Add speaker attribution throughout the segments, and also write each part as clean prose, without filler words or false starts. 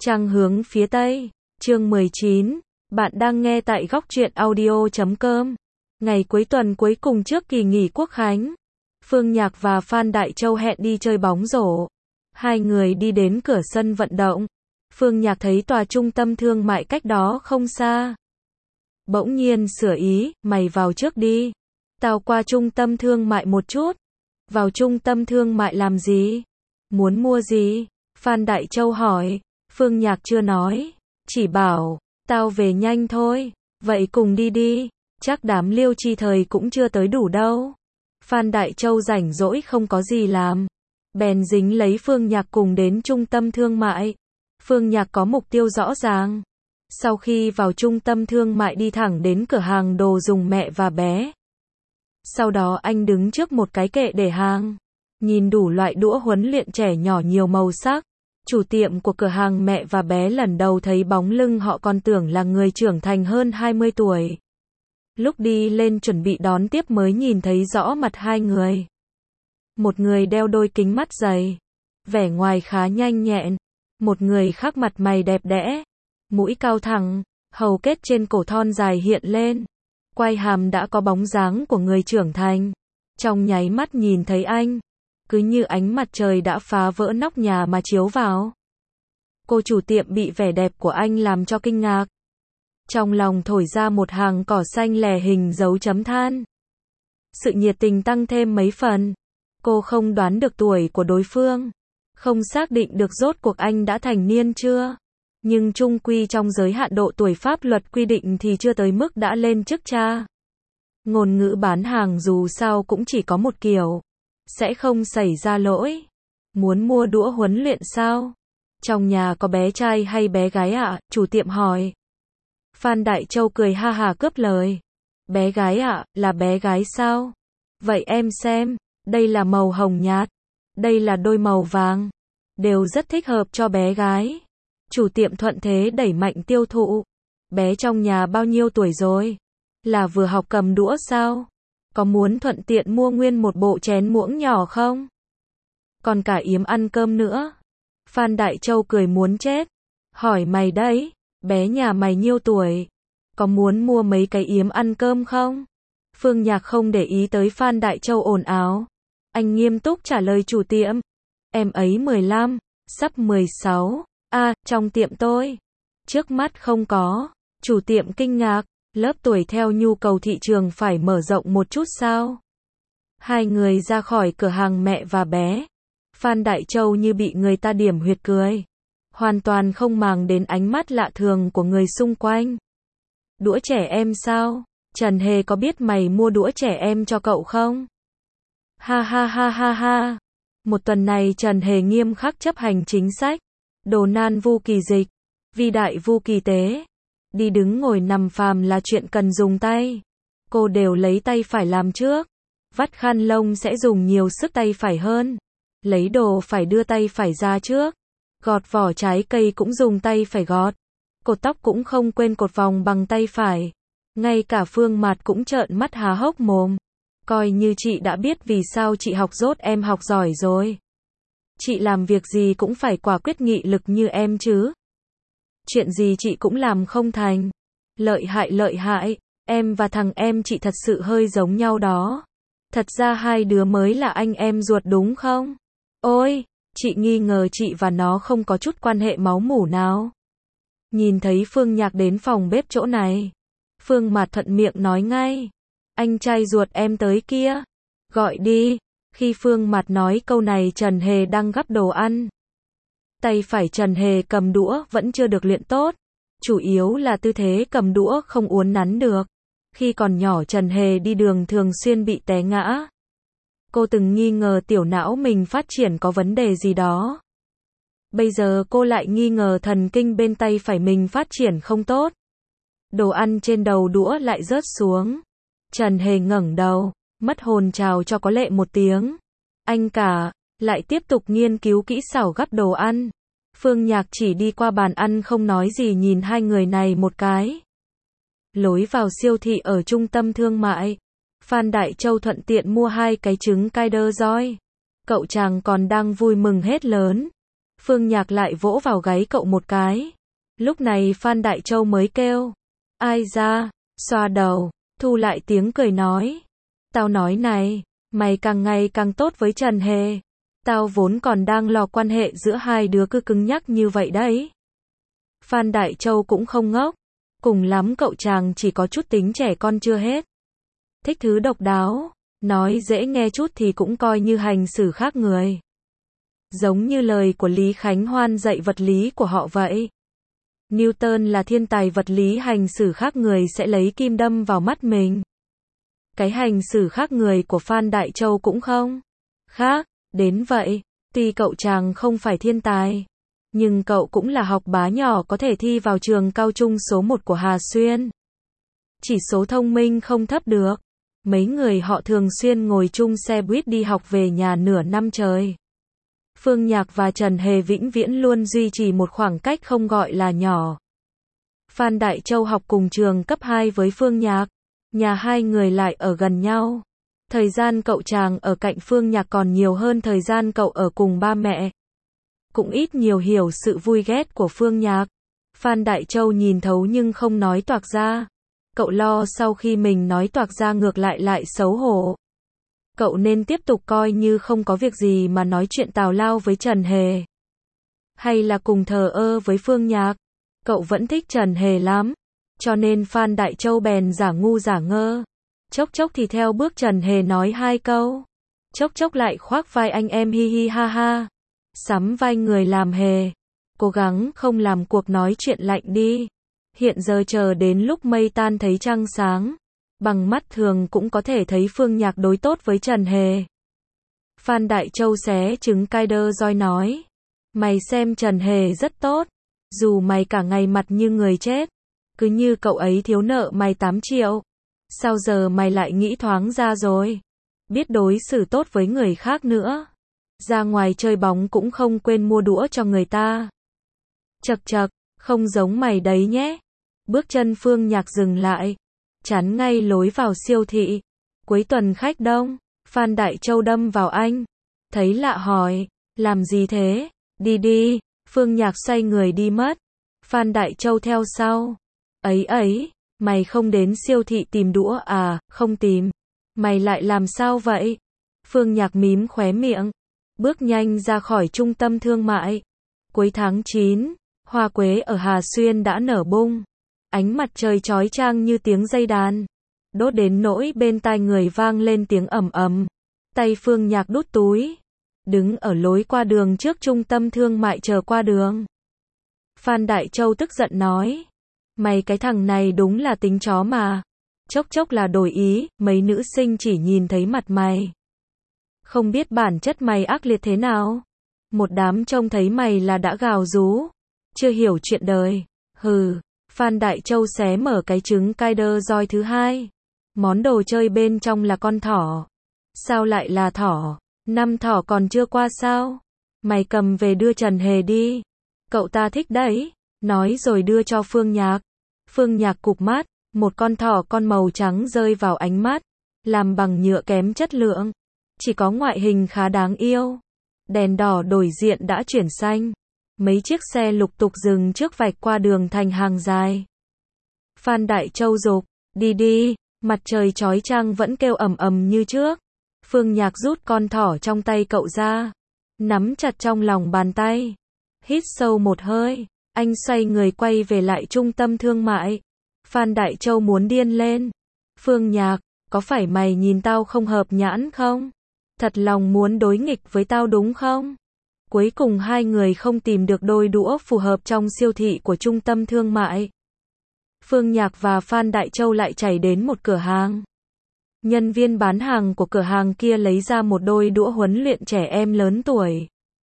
Speaker 1: Trăng hướng phía Tây, chương 19, bạn đang nghe tại góc truyện audio.com. Ngày cuối tuần cuối cùng trước kỳ nghỉ Quốc khánh, Phương Nhạc và Phan Đại Châu hẹn đi chơi bóng rổ. Hai người đi đến cửa sân vận động. Phương Nhạc thấy tòa trung tâm thương mại cách đó không xa. Bỗng nhiên sửa ý, mày vào trước đi. Tao qua trung tâm thương mại một chút. Vào trung tâm thương mại làm gì? Muốn mua gì? Phan Đại Châu hỏi. Phương Nhạc chưa nói, chỉ bảo, tao về nhanh thôi, vậy cùng đi đi, chắc đám Liêu Chi Thời cũng chưa tới đủ đâu. Phan Đại Châu rảnh rỗi không có gì làm, bèn dính lấy Phương Nhạc cùng đến trung tâm thương mại. Phương Nhạc có mục tiêu rõ ràng. Sau khi vào trung tâm thương mại đi thẳng đến cửa hàng đồ dùng mẹ và bé. Sau đó anh đứng trước một cái kệ để hàng, nhìn đủ loại đũa huấn luyện trẻ nhỏ nhiều màu sắc. Chủ tiệm của cửa hàng mẹ và bé lần đầu thấy bóng lưng họ còn tưởng là người trưởng thành hơn 20 tuổi. Lúc đi lên chuẩn bị đón tiếp mới nhìn thấy rõ mặt hai người. Một người đeo đôi kính mắt dày, vẻ ngoài khá nhanh nhẹn. Một người khác mặt mày đẹp đẽ, mũi cao thẳng, hầu kết trên cổ thon dài hiện lên. Quai hàm đã có bóng dáng của người trưởng thành. Trong nháy mắt nhìn thấy anh, cứ như ánh mặt trời đã phá vỡ nóc nhà mà chiếu vào. Cô chủ tiệm bị vẻ đẹp của anh làm cho kinh ngạc. Trong lòng thổi ra một hàng cỏ xanh lẻ hình dấu chấm than. Sự nhiệt tình tăng thêm mấy phần. Cô không đoán được tuổi của đối phương, không xác định được rốt cuộc anh đã thành niên chưa. Nhưng chung quy trong giới hạn độ tuổi pháp luật quy định thì chưa tới mức đã lên chức cha. Ngôn ngữ bán hàng dù sao cũng chỉ có một kiểu. Sẽ không xảy ra lỗi. Muốn mua đũa huấn luyện sao? Trong nhà có bé trai hay bé gái ạ? Chủ tiệm hỏi. Phan Đại Châu cười ha hà cướp lời. Bé gái ạ, là bé gái sao? Vậy em xem, đây là màu hồng nhạt, đây là đôi màu vàng, đều rất thích hợp cho bé gái. Chủ tiệm thuận thế đẩy mạnh tiêu thụ. Bé trong nhà bao nhiêu tuổi rồi? Là vừa học cầm đũa sao? Có muốn thuận tiện mua nguyên một bộ chén muỗng nhỏ không? Còn cả yếm ăn cơm nữa. Phan Đại Châu cười muốn chết. Hỏi mày đấy, bé nhà mày nhiêu tuổi? Có muốn mua mấy cái yếm ăn cơm không? Phương Nhạc không để ý tới Phan Đại Châu ồn ào. Anh nghiêm túc trả lời chủ tiệm. Em ấy 15, sắp 16. Trong tiệm tôi. Trước mắt không có. Chủ tiệm kinh ngạc. Lớp tuổi theo nhu cầu thị trường phải mở rộng một chút sao? Hai người ra khỏi cửa hàng mẹ và bé. Phan Đại Châu như bị người ta điểm huyệt cười. Hoàn toàn không màng đến ánh mắt lạ thường của người xung quanh. Đũa trẻ em sao? Trần Hề có biết mày mua đũa trẻ em cho cậu không? Ha ha ha ha ha. Một tuần này Trần Hề nghiêm khắc chấp hành chính sách. Đồ nan vu kỳ dịch. Vi đại vu kỳ tế. Đi đứng ngồi nằm phàm là chuyện cần dùng tay. Cô đều lấy tay phải làm trước. Vắt khăn lông sẽ dùng nhiều sức tay phải hơn. Lấy đồ phải đưa tay phải ra trước. Gọt vỏ trái cây cũng dùng tay phải gọt. Cột tóc cũng không quên cột vòng bằng tay phải. Ngay cả Phương Mạt cũng trợn mắt há hốc mồm. Coi như chị đã biết vì sao chị học dốt em học giỏi rồi. Chị làm việc gì cũng phải quả quyết nghị lực như em chứ. Chuyện gì chị cũng làm không thành. Lợi hại, em và thằng em chị thật sự hơi giống nhau đó. Thật ra hai đứa mới là anh em ruột đúng không? Ôi, chị nghi ngờ chị và nó không có chút quan hệ máu mủ nào. Nhìn thấy Phương Nhạc đến phòng bếp chỗ này. Phương Mạt thuận miệng nói ngay. Anh trai ruột em tới kia. Gọi đi. Khi Phương Mạt nói câu này Trần Hề đang gắp đồ ăn. Tay phải Trần Hề cầm đũa vẫn chưa được luyện tốt. Chủ yếu là tư thế cầm đũa không uốn nắn được. Khi còn nhỏ Trần Hề đi đường thường xuyên bị té ngã. Cô từng nghi ngờ tiểu não mình phát triển có vấn đề gì đó. Bây giờ cô lại nghi ngờ thần kinh bên tay phải mình phát triển không tốt. Đồ ăn trên đầu đũa lại rớt xuống. Trần Hề ngẩng đầu, mất hồn chào cho có lệ một tiếng. Anh cả, lại tiếp tục nghiên cứu kỹ xảo gắp đồ ăn. Phương Nhạc chỉ đi qua bàn ăn không nói gì nhìn hai người này một cái. Lối vào siêu thị ở trung tâm thương mại. Phan Đại Châu thuận tiện mua 2 cái trứng Kinder Joy. Cậu chàng còn đang vui mừng hết lớn. Phương Nhạc lại vỗ vào gáy cậu một cái. Lúc này Phan Đại Châu mới kêu. Ai ra, xoa đầu, thu lại tiếng cười nói. Tao nói này, mày càng ngày càng tốt với Trần Hề. Tao vốn còn đang lo quan hệ giữa hai đứa cứ cứng nhắc như vậy đấy. Phan Đại Châu cũng không ngốc. Cùng lắm cậu chàng chỉ có chút tính trẻ con chưa hết. Thích thứ độc đáo, nói dễ nghe chút thì cũng coi như hành xử khác người. Giống như lời của Lý Khánh Hoan dạy vật lý của họ vậy. Newton là thiên tài vật lý, hành xử khác người sẽ lấy kim đâm vào mắt mình. Cái hành xử khác người của Phan Đại Châu cũng không khác đến vậy. Tuy cậu chàng không phải thiên tài, nhưng cậu cũng là học bá nhỏ có thể thi vào trường cao trung số 1 của Hà Xuyên. Chỉ số thông minh không thấp được. Mấy người họ thường xuyên ngồi chung xe buýt đi học về nhà nửa năm trời. Phương Nhạc và Trần Hề vĩnh viễn luôn duy trì một khoảng cách không gọi là nhỏ. Phan Đại Châu học cùng trường cấp 2 với Phương Nhạc. Nhà hai người lại ở gần nhau. Thời gian cậu chàng ở cạnh Phương Nhạc còn nhiều hơn thời gian cậu ở cùng ba mẹ. Cũng ít nhiều hiểu sự vui ghét của Phương Nhạc. Phan Đại Châu nhìn thấu nhưng không nói toạc ra. Cậu lo sau khi mình nói toạc ra ngược lại xấu hổ. Cậu nên tiếp tục coi như không có việc gì mà nói chuyện tào lao với Trần Hề. Hay là cùng thờ ơ với Phương Nhạc. Cậu vẫn thích Trần Hề lắm. Cho nên Phan Đại Châu bèn giả ngu giả ngơ. Chốc chốc thì theo bước Trần Hề nói 2 câu. Chốc chốc lại khoác vai anh em hi hi ha ha. Sắm vai người làm Hề. Cố gắng không làm cuộc nói chuyện lạnh đi. Hiện giờ chờ đến lúc mây tan thấy trăng sáng. Bằng mắt thường cũng có thể thấy Phương Nhạc đối tốt với Trần Hề. Phan Đại Châu xé trứng cay đơ roi nói. Mày xem Trần Hề rất tốt. Dù mày cả ngày mặt như người chết. Cứ như cậu ấy thiếu nợ mày 8 triệu. Sao giờ mày lại nghĩ thoáng ra rồi? Biết đối xử tốt với người khác nữa. Ra ngoài chơi bóng cũng không quên mua đũa cho người ta. Chậc chậc, không giống mày đấy nhé. Bước chân Phương Nhạc dừng lại. Chắn ngay lối vào siêu thị. Cuối tuần khách đông. Phan Đại Châu đâm vào anh. Thấy lạ hỏi. Làm gì thế? Đi đi. Phương Nhạc xoay người đi mất. Phan Đại Châu theo sau. Ấy, mày không đến siêu thị tìm đũa à? Không tìm. Mày lại làm sao vậy? Phương Nhạc mím khóe miệng. Bước nhanh ra khỏi trung tâm thương mại. Cuối tháng 9, hoa quế ở Hà Xuyên đã nở bung. Ánh mặt trời chói chang như tiếng dây đàn. Đốt đến nỗi bên tai người vang lên tiếng ầm ầm. Tay Phương Nhạc đút túi. Đứng ở lối qua đường trước trung tâm thương mại chờ qua đường. Phan Đại Châu tức giận nói. Mày cái thằng này đúng là tính chó mà. Chốc chốc là đổi ý, mấy nữ sinh chỉ nhìn thấy mặt mày. Không biết bản chất mày ác liệt thế nào. Một đám trông thấy mày là đã gào rú. Chưa hiểu chuyện đời. Hừ. Phan Đại Châu xé mở cái trứng Kinder Joy thứ 2. Món đồ chơi bên trong là con thỏ. Sao lại là thỏ? 5 thỏ còn chưa qua sao? Mày cầm về đưa Trần Hề đi. Cậu ta thích đấy. Nói rồi đưa cho Phương Nhạc. Phương Nhạc cụp mắt. Một con thỏ con màu trắng rơi vào ánh mắt. Làm bằng nhựa kém chất lượng. Chỉ có ngoại hình khá đáng yêu. Đèn đỏ đổi diện đã chuyển xanh. Mấy chiếc xe lục tục dừng trước vạch qua đường thành hàng dài. Phan Đại Châu dục. Đi đi. Mặt trời chói chang vẫn kêu ầm ầm như trước. Phương Nhạc rút con thỏ trong tay cậu ra. Nắm chặt trong lòng bàn tay. Hít sâu một hơi. Anh xoay người quay về lại trung tâm thương mại. Phan Đại Châu muốn điên lên. Phương Nhạc, có phải mày nhìn tao không hợp nhãn không? Thật lòng muốn đối nghịch với tao đúng không? Cuối cùng hai người không tìm được đôi đũa phù hợp trong siêu thị của trung tâm thương mại. Phương Nhạc và Phan Đại Châu lại chạy đến một cửa hàng. Nhân viên bán hàng của cửa hàng kia lấy ra một đôi đũa huấn luyện trẻ em lớn tuổi.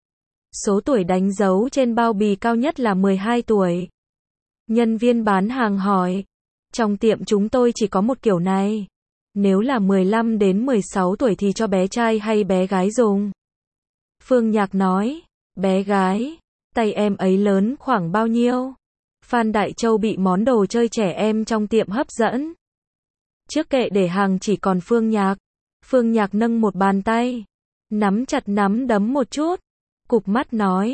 Speaker 1: Số tuổi đánh dấu trên bao bì cao nhất là 12 tuổi. Nhân viên bán hàng hỏi. Trong tiệm chúng tôi chỉ có một kiểu này. Nếu là 15 đến 16 tuổi thì cho bé trai hay bé gái dùng? Phương Nhạc nói. Bé gái. Tay em ấy lớn khoảng bao nhiêu? Phan Đại Châu bị món đồ chơi trẻ em trong tiệm hấp dẫn. Trước kệ để hàng chỉ còn Phương Nhạc. Phương Nhạc nâng một bàn tay. Nắm chặt nắm đấm một chút. Cụp mắt nói.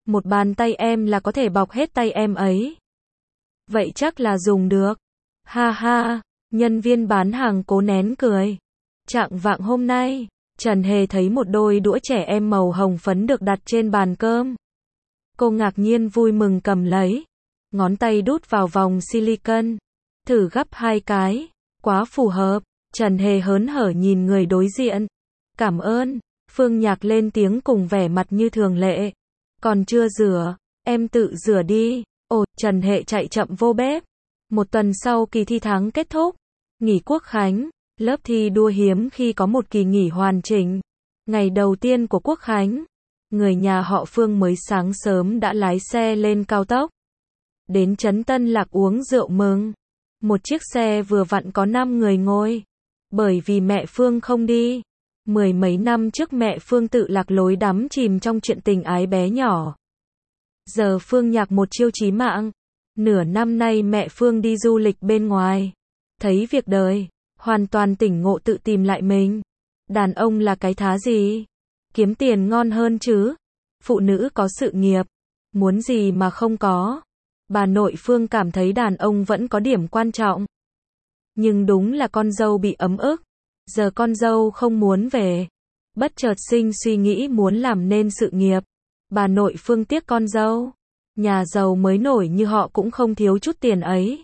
Speaker 1: Một bàn tay em là có thể bọc hết tay em ấy. Vậy chắc là dùng được. Ha ha, nhân viên bán hàng cố nén cười. Trạng vạng hôm nay, Trần Hề thấy một đôi đũa trẻ em màu hồng phấn được đặt trên bàn cơm. Cô ngạc nhiên vui mừng cầm lấy. Ngón tay đút vào vòng silicon. Thử gắp 2 cái. Quá phù hợp. Trần Hề hớn hở nhìn người đối diện. Cảm ơn. Phương Nhạc lên tiếng cùng vẻ mặt như thường lệ. Còn chưa rửa. Em tự rửa đi. Ồ, Trần Hề chạy chậm vô bếp. Một tuần sau kỳ thi tháng kết thúc. Nghỉ Quốc khánh. Lớp thi đua hiếm khi có một kỳ nghỉ hoàn chỉnh. Ngày đầu tiên của Quốc khánh. Người nhà họ Phương mới sáng sớm đã lái xe lên cao tốc. Đến trấn Tân Lạc uống rượu mừng. Một chiếc xe vừa vặn có 5 người ngồi. Bởi vì mẹ Phương không đi. 10 mấy năm trước mẹ Phương tự lạc lối đắm chìm trong chuyện tình ái bé nhỏ. Giờ Phương Nhạc một chiêu chí mạng. Nửa năm nay mẹ Phương đi du lịch bên ngoài. Thấy việc đời. Hoàn toàn tỉnh ngộ tự tìm lại mình. Đàn ông là cái thá gì? Kiếm tiền ngon hơn chứ. Phụ nữ có sự nghiệp. Muốn gì mà không có. Bà nội Phương cảm thấy đàn ông vẫn có điểm quan trọng. Nhưng đúng là con dâu bị ấm ức. Giờ con dâu không muốn về. Bất chợt sinh suy nghĩ muốn làm nên sự nghiệp. Bà nội Phương tiếc con dâu. Nhà giàu mới nổi như họ cũng không thiếu chút tiền ấy.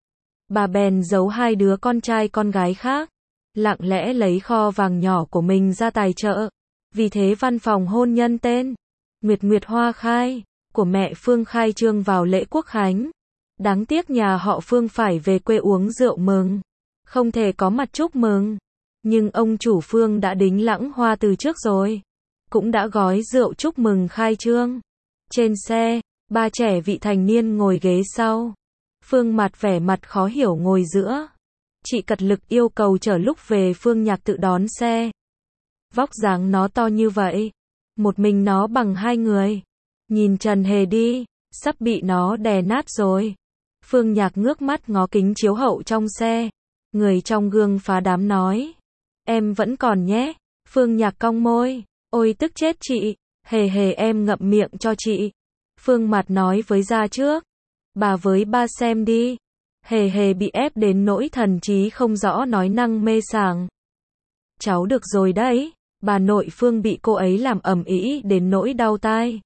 Speaker 1: Bà bèn giấu 2 đứa con trai con gái khác. Lặng lẽ lấy kho vàng nhỏ của mình ra tài trợ. Vì thế văn phòng hôn nhân tên Nguyệt Nguyệt Hoa Khai của mẹ Phương khai trương vào lễ Quốc khánh. Đáng tiếc nhà họ Phương phải về quê uống rượu mừng. Không thể có mặt chúc mừng. Nhưng ông chủ Phương đã đính lãng hoa từ trước rồi. Cũng đã gói rượu chúc mừng khai trương. Trên xe, 3 trẻ vị thành niên ngồi ghế sau. Phương Mặt vẻ mặt khó hiểu ngồi giữa. Chị cật lực yêu cầu chở lúc về Phương Nhạc tự đón xe. Vóc dáng nó to như vậy. Một mình nó bằng 2 người. Nhìn Trần Hề đi. Sắp bị nó đè nát rồi. Phương Nhạc ngước mắt ngó kính chiếu hậu trong xe. Người trong gương phá đám nói. Em vẫn còn nhé. Phương Nhạc cong môi. Ôi tức chết chị. Hề hề em ngậm miệng cho chị. Phương Mặt nói với ra trước. Bà với ba xem đi. Hề hề bị ép đến nỗi thần trí không rõ nói năng mê sảng. Cháu được rồi đấy. Bà nội Phương bị cô ấy làm ầm ĩ đến nỗi đau tai.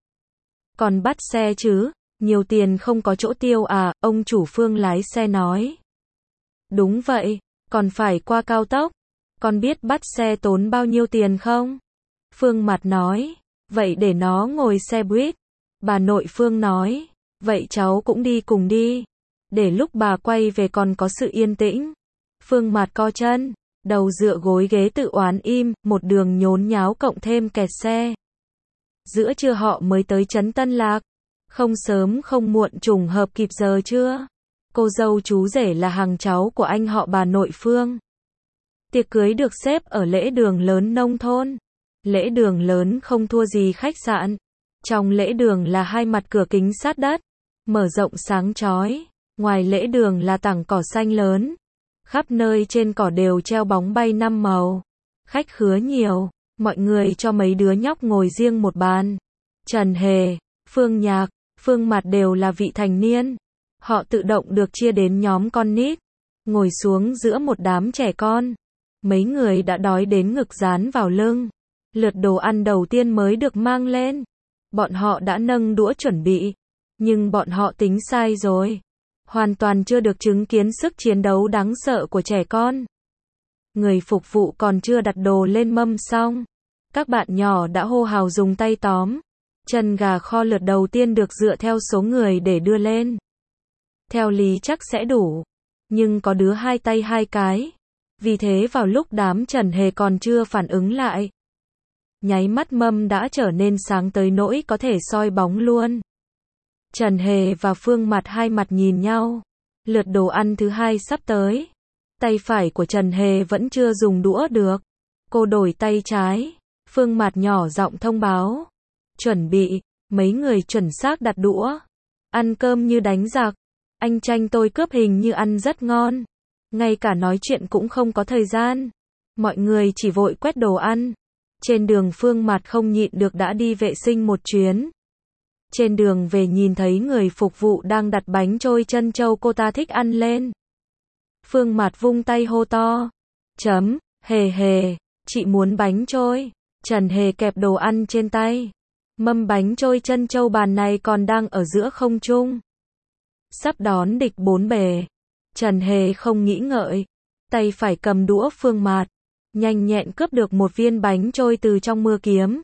Speaker 1: Còn bắt xe chứ, nhiều tiền không có chỗ tiêu à, ông chủ Phương lái xe nói. Đúng vậy, còn phải qua cao tốc. Con biết bắt xe tốn bao nhiêu tiền không? Phương Mặt nói, vậy để nó ngồi xe buýt. Bà nội Phương nói, vậy cháu cũng đi cùng đi. Để lúc bà quay về còn có sự yên tĩnh. Phương Mặt co chân, đầu dựa gối ghế tự oán im, một đường nhốn nháo cộng thêm kẹt xe. Giữa trưa họ mới tới trấn Tân Lạc. Không sớm không muộn trùng hợp kịp giờ chưa? Cô dâu chú rể là hàng cháu của anh họ bà nội Phương. Tiệc cưới được xếp ở lễ đường lớn nông thôn. Lễ đường lớn không thua gì khách sạn. Trong lễ đường là 2 mặt cửa kính sát đất, mở rộng sáng chói. Ngoài lễ đường là tảng cỏ xanh lớn. Khắp nơi trên cỏ đều treo bóng bay 5 màu. Khách khứa nhiều, mọi người cho mấy đứa nhóc ngồi riêng một bàn. Trần Hề, Phương Nhạc, Phương Mặt đều là vị thành niên. Họ tự động được chia đến nhóm con nít. Ngồi xuống giữa một đám trẻ con. Mấy người đã đói đến ngực dán vào lưng. Lượt đồ ăn đầu tiên mới được mang lên. Bọn họ đã nâng đũa chuẩn bị. Nhưng bọn họ tính sai rồi. Hoàn toàn chưa được chứng kiến sức chiến đấu đáng sợ của trẻ con. Người phục vụ còn chưa đặt đồ lên mâm xong. Các bạn nhỏ đã hô hào dùng tay tóm. Chân gà kho lượt đầu tiên được dựa theo số người để đưa lên. Theo lý chắc sẽ đủ. Nhưng có đứa 2 tay 2 cái. Vì thế vào lúc đám Trần Hề còn chưa phản ứng lại. Nháy mắt mâm đã trở nên sáng tới nỗi có thể soi bóng luôn. Trần Hề và Phương Mặt hai mặt nhìn nhau. Lượt đồ ăn thứ 2 sắp tới. Tay phải của Trần Hề vẫn chưa dùng đũa được. Cô đổi tay trái. Phương Mặt nhỏ giọng thông báo. Chuẩn bị. Mấy người chuẩn xác đặt đũa. Ăn cơm như đánh giặc. Anh Tranh tôi cướp hình như ăn rất ngon. Ngay cả nói chuyện cũng không có thời gian. Mọi người chỉ vội quét đồ ăn. Trên đường Phương Mặt không nhịn được đã đi vệ sinh một chuyến. Trên đường về nhìn thấy người phục vụ đang đặt bánh trôi trân châu cô ta thích ăn lên. Phương Mạt vung tay hô to. Hề hề, chị muốn bánh trôi. Trần Hề kẹp đồ ăn trên tay. Mâm bánh trôi trân châu bàn này còn đang ở giữa không trung. Sắp đón địch bốn bề. Trần Hề không nghĩ ngợi. Tay phải cầm đũa Phương Mạt. Nhanh nhẹn cướp được một viên bánh trôi từ trong mưa kiếm.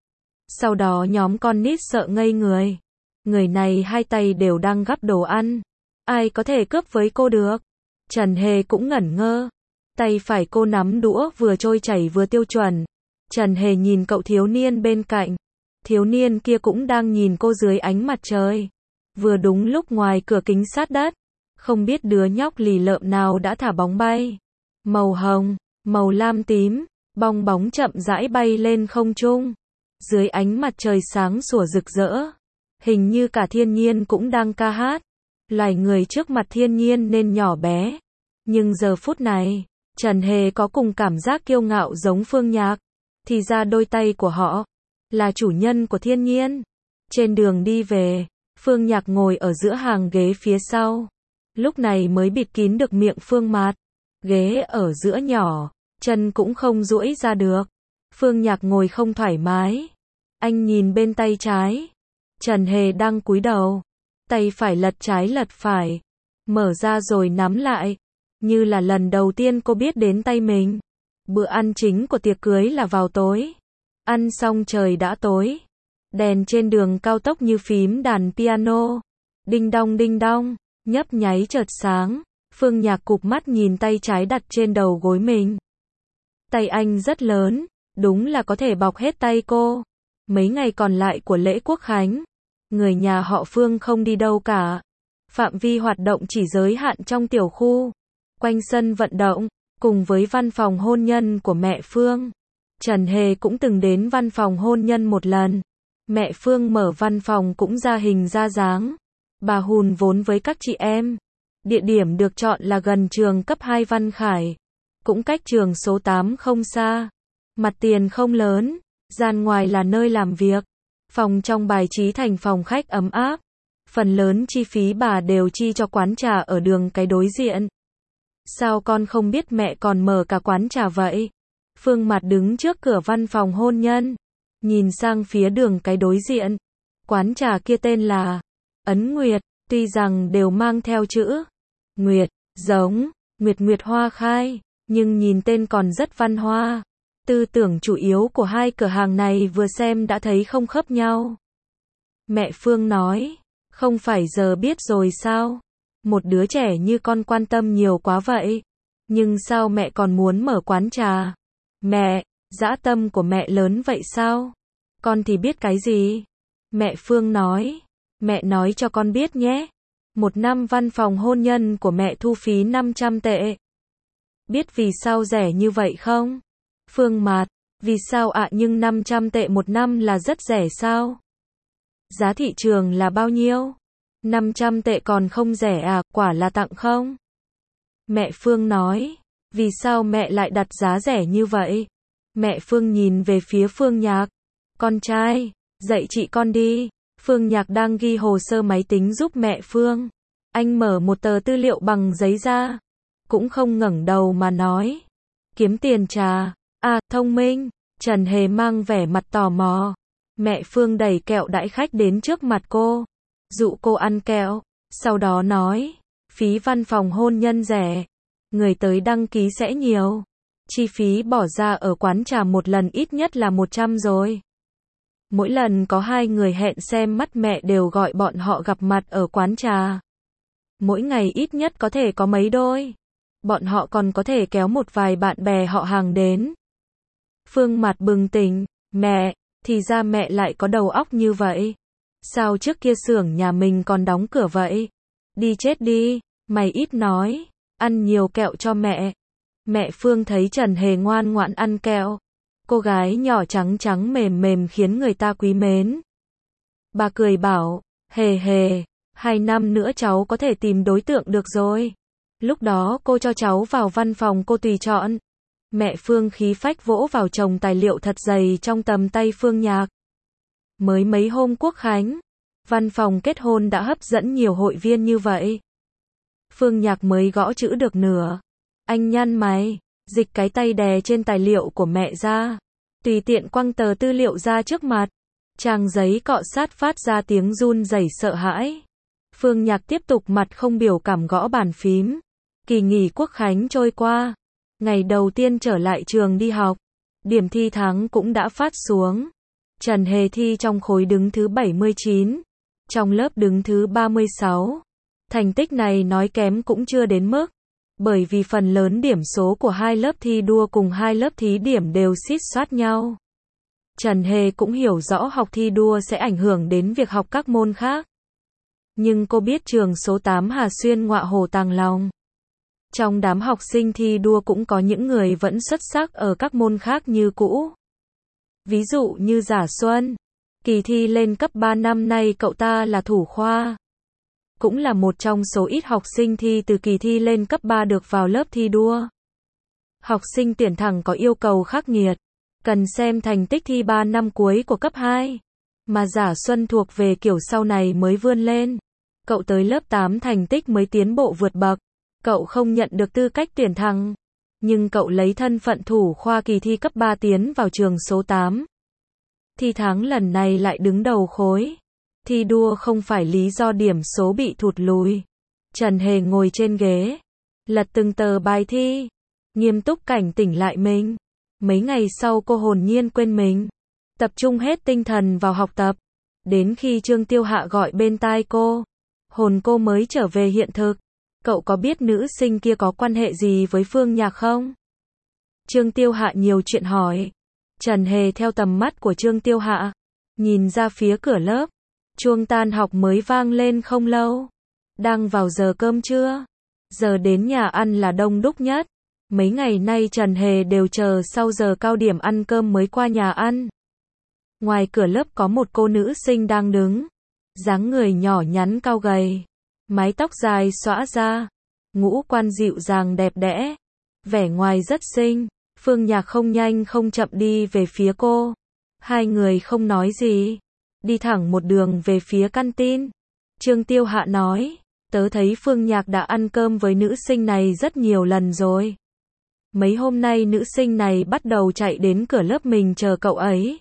Speaker 1: Sau đó nhóm con nít sợ ngây người. Người này hai tay đều đang gắp đồ ăn. Ai có thể cướp với cô được? Trần Hề cũng ngẩn ngơ. Tay phải cô nắm đũa vừa trôi chảy vừa tiêu chuẩn. Trần Hề nhìn cậu thiếu niên bên cạnh. Thiếu niên kia cũng đang nhìn cô dưới ánh mặt trời. Vừa đúng lúc ngoài cửa kính sát đất. Không biết đứa nhóc lì lợm nào đã thả bóng bay. Màu hồng, màu lam tím, bong bóng chậm rãi bay lên không trung. Dưới ánh mặt trời sáng sủa rực rỡ. Hình như cả thiên nhiên cũng đang ca hát. Loài người trước mặt thiên nhiên nên nhỏ bé. Nhưng giờ phút này, Trần Hề có cùng cảm giác kiêu ngạo giống Phương Nhạc. Thì ra đôi tay của họ là chủ nhân của thiên nhiên. Trên đường đi về, Phương Nhạc ngồi ở giữa hàng ghế phía sau. Lúc này mới bịt kín được miệng Phương Mạt. Ghế ở giữa nhỏ, chân cũng không duỗi ra được. Phương Nhạc ngồi không thoải mái. Anh nhìn bên tay trái. Trần Hề đang cúi đầu. Tay phải lật trái lật phải. Mở ra rồi nắm lại. Như là lần đầu tiên cô biết đến tay mình. Bữa ăn chính của tiệc cưới là vào tối. Ăn xong trời đã tối. Đèn trên đường cao tốc như phím đàn piano. Đinh đong, nhấp nháy chợt sáng. Phương Nhạc cụp mắt nhìn tay trái đặt trên đầu gối mình. Tay anh rất lớn, đúng là có thể bọc hết tay cô. Mấy ngày còn lại của lễ Quốc Khánh, người nhà họ Phương không đi đâu cả. Phạm vi hoạt động chỉ giới hạn trong tiểu khu, quanh sân vận động, cùng với văn phòng hôn nhân của mẹ Phương. Trần Hề cũng từng đến văn phòng hôn nhân một lần. Mẹ Phương mở văn phòng cũng ra hình ra dáng. Bà hùn vốn với các chị em. Địa điểm được chọn là gần trường cấp 2 Văn Khải. Cũng cách trường số 8 không xa. Mặt tiền không lớn. Gian ngoài là nơi làm việc. Phòng trong bài trí thành phòng khách ấm áp. Phần lớn chi phí bà đều chi cho quán trà ở đường cái đối diện. Sao con không biết mẹ còn mở cả quán trà vậy? Phương Mạt đứng trước cửa văn phòng hôn nhân. Nhìn sang phía đường cái đối diện. Quán trà kia tên là Ấn Nguyệt. Tuy rằng đều mang theo chữ Nguyệt, giống Nguyệt Nguyệt hoa khai. Nhưng nhìn tên còn rất văn hoa. Tư tưởng chủ yếu của hai cửa hàng này vừa xem đã thấy không khớp nhau. Mẹ Phương nói, không phải giờ biết rồi sao? Một đứa trẻ như con quan tâm nhiều quá vậy. Nhưng sao mẹ còn muốn mở quán trà? Mẹ, dã tâm của mẹ lớn vậy sao? Con thì biết cái gì? Mẹ Phương nói, mẹ nói cho con biết nhé. Một năm văn phòng hôn nhân của mẹ thu phí 500 tệ. Biết vì sao rẻ như vậy không? Phương Mạt, vì sao ạ? Nhưng 500 tệ một năm là rất rẻ sao? Giá thị trường là bao nhiêu? 500 tệ còn không rẻ à, quả là tặng không? Mẹ Phương nói, vì sao mẹ lại đặt giá rẻ như vậy? Mẹ Phương nhìn về phía Phương Nhạc. Con trai, dạy chị con đi. Phương Nhạc đang ghi hồ sơ máy tính giúp mẹ Phương. Anh mở một tờ tư liệu bằng giấy ra. Cũng không ngẩng đầu mà nói. Kiếm tiền trà. À, thông minh. Trần Hề mang vẻ mặt tò mò. Mẹ Phương đẩy kẹo đãi khách đến trước mặt cô. Dụ cô ăn kẹo. Sau đó nói. Phí văn phòng hôn nhân rẻ. Người tới đăng ký sẽ nhiều. Chi phí bỏ ra ở quán trà một lần ít nhất là 100 rồi. Mỗi lần có hai người hẹn xem mắt mẹ đều gọi bọn họ gặp mặt ở quán trà. Mỗi ngày ít nhất có thể có mấy đôi. Bọn họ còn có thể kéo một vài bạn bè họ hàng đến. Phương Mạt bừng tỉnh. Mẹ, thì ra mẹ lại có đầu óc như vậy. Sao trước kia xưởng nhà mình còn đóng cửa vậy? Đi chết đi, mày ít nói. Ăn nhiều kẹo cho mẹ. Mẹ Phương thấy Trần Hề ngoan ngoãn ăn kẹo. Cô gái nhỏ trắng trắng mềm mềm khiến người ta quý mến. Bà cười bảo, Hề Hề, 2 năm nữa cháu có thể tìm đối tượng được rồi. Lúc đó cô cho cháu vào văn phòng cô tùy chọn. Mẹ Phương khí phách vỗ vào chồng tài liệu thật dày trong tầm tay Phương Nhạc. Mới mấy hôm Quốc Khánh, Văn phòng kết hôn đã hấp dẫn nhiều hội viên như vậy. Phương Nhạc mới gõ chữ được nửa. Anh nhăn mày, dịch cái tay đè trên tài liệu của mẹ ra. Tùy tiện quăng tờ tư liệu ra trước mặt. Trang giấy cọ sát phát ra tiếng run rẩy sợ hãi. Phương Nhạc tiếp tục mặt không biểu cảm gõ bàn phím. Kỳ nghỉ Quốc khánh trôi qua. Ngày đầu tiên trở lại trường đi học. Điểm thi tháng cũng đã phát xuống. Trần Hề thi trong khối đứng thứ 79. Trong lớp đứng thứ 36. Thành tích này nói kém cũng chưa đến mức. Bởi vì phần lớn điểm số của hai lớp thi đua cùng hai lớp thí điểm đều xít xoát nhau. Trần Hề cũng hiểu rõ học thi đua sẽ ảnh hưởng đến việc học các môn khác. Nhưng cô biết trường số 8 Hà Xuyên ngọa hổ tàng lòng. Trong đám học sinh thi đua cũng có những người vẫn xuất sắc ở các môn khác như cũ. Ví dụ như Giả Xuân. Kỳ thi lên cấp 3 năm nay cậu ta là thủ khoa. Cũng là một trong số ít học sinh thi từ kỳ thi lên cấp 3 được vào lớp thi đua. Học sinh tuyển thẳng có yêu cầu khắc nghiệt. Cần xem thành tích thi 3 năm cuối của cấp 2. Mà Giả Xuân thuộc về kiểu sau này mới vươn lên. Cậu tới lớp 8 thành tích mới tiến bộ vượt bậc. Cậu không nhận được tư cách tuyển thẳng. Nhưng cậu lấy thân phận thủ khoa kỳ thi cấp 3 tiến vào trường số 8. Thi tháng lần này lại đứng đầu khối. Thi đua không phải lý do điểm số bị thụt lùi. Trần Hề ngồi trên ghế. Lật từng tờ bài thi. Nghiêm túc cảnh tỉnh lại mình. Mấy ngày sau cô hồn nhiên quên mình. Tập trung hết tinh thần vào học tập. Đến khi Trương Tiêu Hạ gọi bên tai cô. Hồn cô mới trở về hiện thực. Cậu có biết nữ sinh kia có quan hệ gì với Phương Nhạc không? Trương Tiêu Hạ nhiều chuyện hỏi. Trần Hề theo tầm mắt của Trương Tiêu Hạ. Nhìn ra phía cửa lớp. Chuông tan học mới vang lên không lâu. Đang vào giờ cơm trưa. Giờ đến nhà ăn là đông đúc nhất. Mấy ngày nay Trần Hề đều chờ sau giờ cao điểm ăn cơm mới qua nhà ăn. Ngoài cửa lớp có một cô nữ sinh đang đứng. Dáng người nhỏ nhắn cao gầy. Mái tóc dài xõa ra. Ngũ quan dịu dàng đẹp đẽ. Vẻ ngoài rất xinh. Phương Nhạc không nhanh không chậm đi về phía cô. Hai người không nói gì. Đi thẳng một đường về phía căn tin. Trương Tiêu Hạ nói. Tớ thấy Phương Nhạc đã ăn cơm với nữ sinh này rất nhiều lần rồi. Mấy hôm nay nữ sinh này bắt đầu chạy đến cửa lớp mình chờ cậu ấy.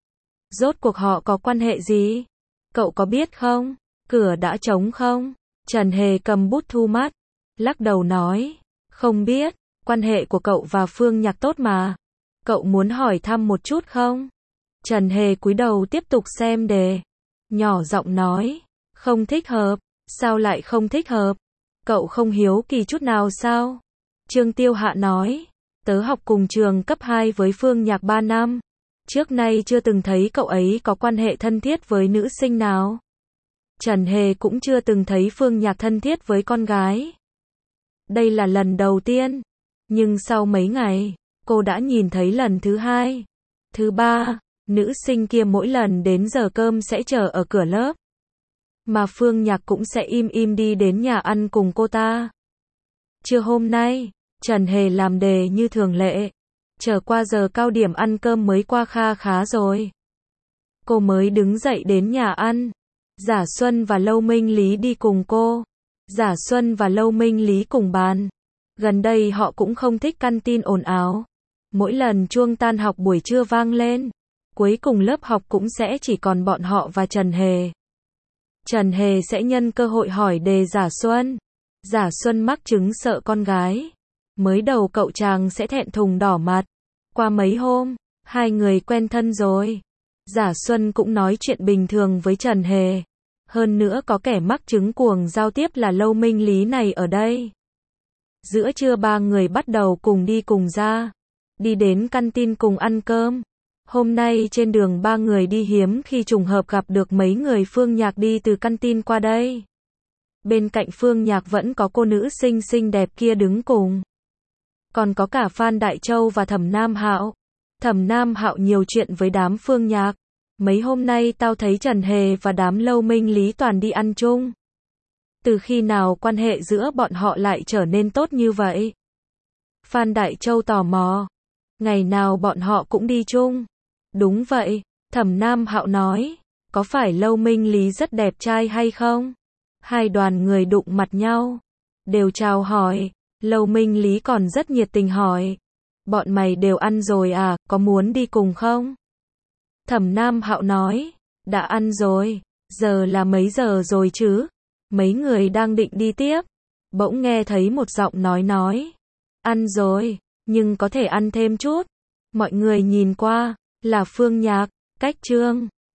Speaker 1: Rốt cuộc họ có quan hệ gì? Cậu có biết không? Cửa đã trống không? Trần Hề cầm bút thu mắt. Lắc đầu nói. Không biết. Quan hệ của cậu và Phương Nhạc tốt mà. Cậu muốn hỏi thăm một chút không? Trần Hề cúi đầu tiếp tục xem đề. Nhỏ giọng nói. Không thích hợp. Sao lại không thích hợp? Cậu không hiếu kỳ chút nào sao? Trương Tiêu Hạ nói. Tớ học cùng trường cấp 2 với Phương Nhạc 3 năm. Trước nay chưa từng thấy cậu ấy có quan hệ thân thiết với nữ sinh nào. Trần Hề cũng chưa từng thấy Phương Nhạc thân thiết với con gái. Đây là lần đầu tiên. Nhưng sau mấy ngày, cô đã nhìn thấy lần thứ 2, thứ 3. Nữ sinh kia mỗi lần đến giờ cơm sẽ chờ ở cửa lớp. Mà Phương Nhạc cũng sẽ im im đi đến nhà ăn cùng cô ta. Trưa hôm nay, Trần Hề làm đề như thường lệ. Chờ qua giờ cao điểm ăn cơm mới qua kha khá rồi. Cô mới đứng dậy đến nhà ăn. Giả Xuân và Lâu Minh Lý đi cùng cô. Giả Xuân và Lâu Minh Lý cùng bàn. Gần đây họ cũng không thích căn tin ồn ào. Mỗi lần chuông tan học buổi trưa vang lên, cuối cùng lớp học cũng sẽ chỉ còn bọn họ và Trần Hề. Trần Hề sẽ nhân cơ hội hỏi đề Giả Xuân. Giả Xuân mắc chứng sợ con gái. Mới đầu cậu chàng sẽ thẹn thùng đỏ mặt. Qua mấy hôm, hai người quen thân rồi. Giả Xuân cũng nói chuyện bình thường với Trần Hề. Hơn nữa có kẻ mắc chứng cuồng giao tiếp là Lâu Minh Lý này ở đây. Giữa trưa ba người bắt đầu cùng đi cùng ra. Đi đến căn tin cùng ăn cơm. Hôm nay trên đường ba người đi hiếm khi trùng hợp gặp được mấy người Phương Nhạc đi từ căn tin qua đây. Bên cạnh Phương Nhạc vẫn có cô nữ xinh xinh đẹp kia đứng cùng. Còn có cả Phan Đại Châu và Thẩm Nam Hạo. Thẩm Nam Hạo nhiều chuyện với đám Phương Nhạc. Mấy hôm nay tao thấy Trần Hề và đám Lâu Minh Lý toàn đi ăn chung. Từ khi nào quan hệ giữa bọn họ lại trở nên tốt như vậy? Phan Đại Châu tò mò. Ngày nào bọn họ cũng đi chung. Đúng vậy, Thẩm Nam Hạo nói. có phải Lâu Minh Lý rất đẹp trai hay không? Hai đoàn người đụng mặt nhau, đều chào hỏi, Lâu Minh Lý còn rất nhiệt tình hỏi, bọn mày đều ăn rồi à, có muốn đi cùng không? Thẩm Nam Hạo nói, đã ăn rồi, giờ là mấy giờ rồi chứ? Mấy người đang định đi tiếp, bỗng nghe thấy một giọng nói, ăn rồi, nhưng có thể ăn thêm chút. Mọi người nhìn qua, là Phương Nhạc, Cách Trương.